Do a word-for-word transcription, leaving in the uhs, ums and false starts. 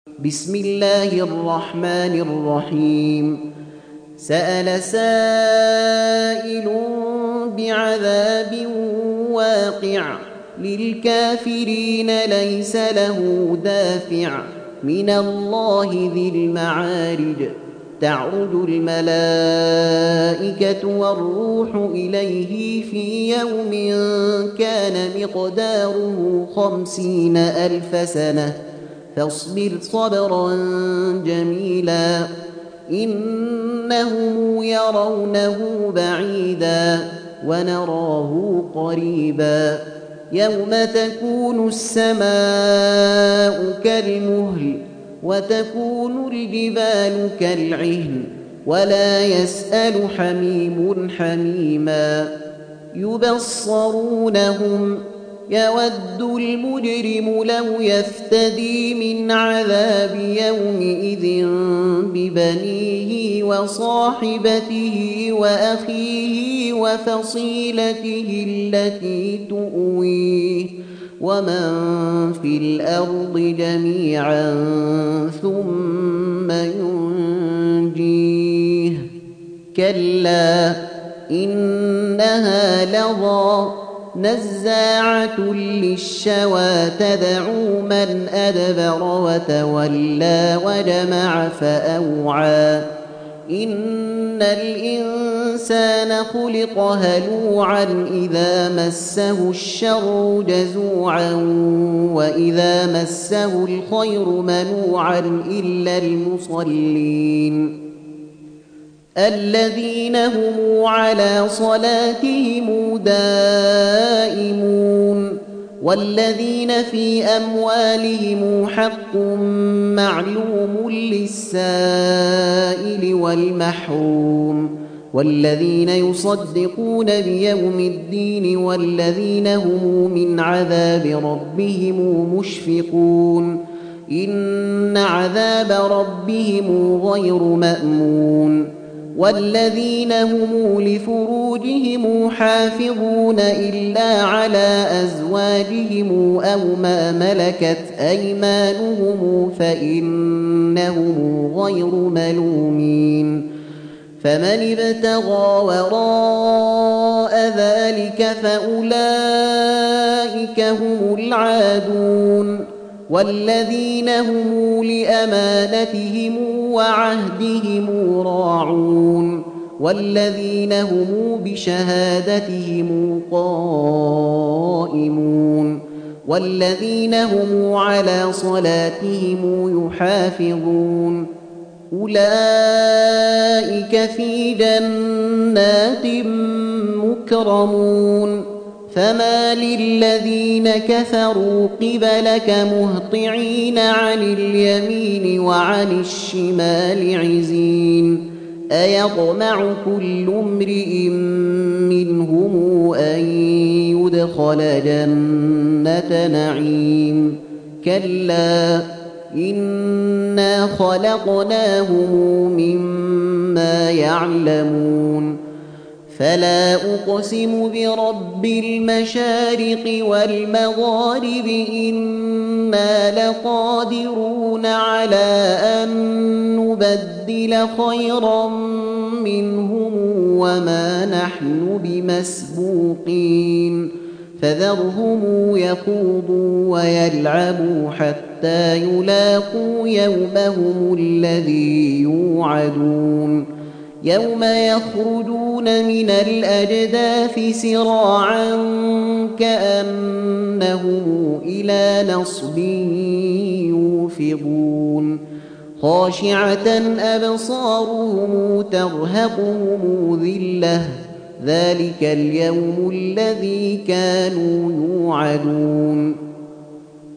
بسم الله الرحمن الرحيم سأل سائل بعذاب واقع للكافرين ليس له دافع من الله ذي المعارج تعرج الملائكة والروح إليه في يوم كان مقداره خمسين ألف سنة فاصبر صبرا جميلا إنهم يرونه بعيدا ونراه قريبا يوم تكون السماء كالمهل وتكون الجبال كالعهن ولا يسأل حميم حميما يبصرونهم يود المجرم لو يفتدي من عذاب يومئذ ببنيه وصاحبته وأخيه وفصيلته التي تؤويه ومن في الأرض جميعا ثم ينجيه كلا إنها لظى نزاعة للشوى تدعو من أدبر وتولى وجمع فأوعى إن الإنسان خلق هلوعا إذا مسه الشر جزوعا وإذا مسه الخير منوعا إلا المصلين الذين هم على صلاتهم دائمون والذين في أموالهم حق معلوم للسائل والمحروم والذين يصدقون بيوم الدين والذين هم من عذاب ربهم مشفقون إن عذاب ربهم غير مأمون والذين هم لفروجهم حافظون إلا على أزواجهم أو ما ملكت أيمانهم فإنهم غير ملومين فمن ابتغى وراء ذلك فأولئك هم العادون والذين هم لأمانتهم وعهدهم راعون والذين هم بشهادتهم قائمون والذين هم على صلاتهم يحافظون أولئك في جنات مكرمون فما للذين كفروا قبلك مهطعين عن اليمين وعن الشمال عزين أيطمع كل امرئ منهم أن يدخل جنة نعيم كلا إنا خلقناهم مما يعلمون فلا أقسم برب المشارق والمغارب إنا لقادرون على أن نبدل خيرا منهم وما نحن بمسبوقين فذرهم يخوضوا ويلعبوا حتى يلاقوا يومهم الذي يوعدون يوم يخرجون من الأجداث سراعا كأنهم إلى نصب يوفضون خاشعة أبصارهم ترهقهم ذلة ذلك اليوم الذي كانوا يوعدون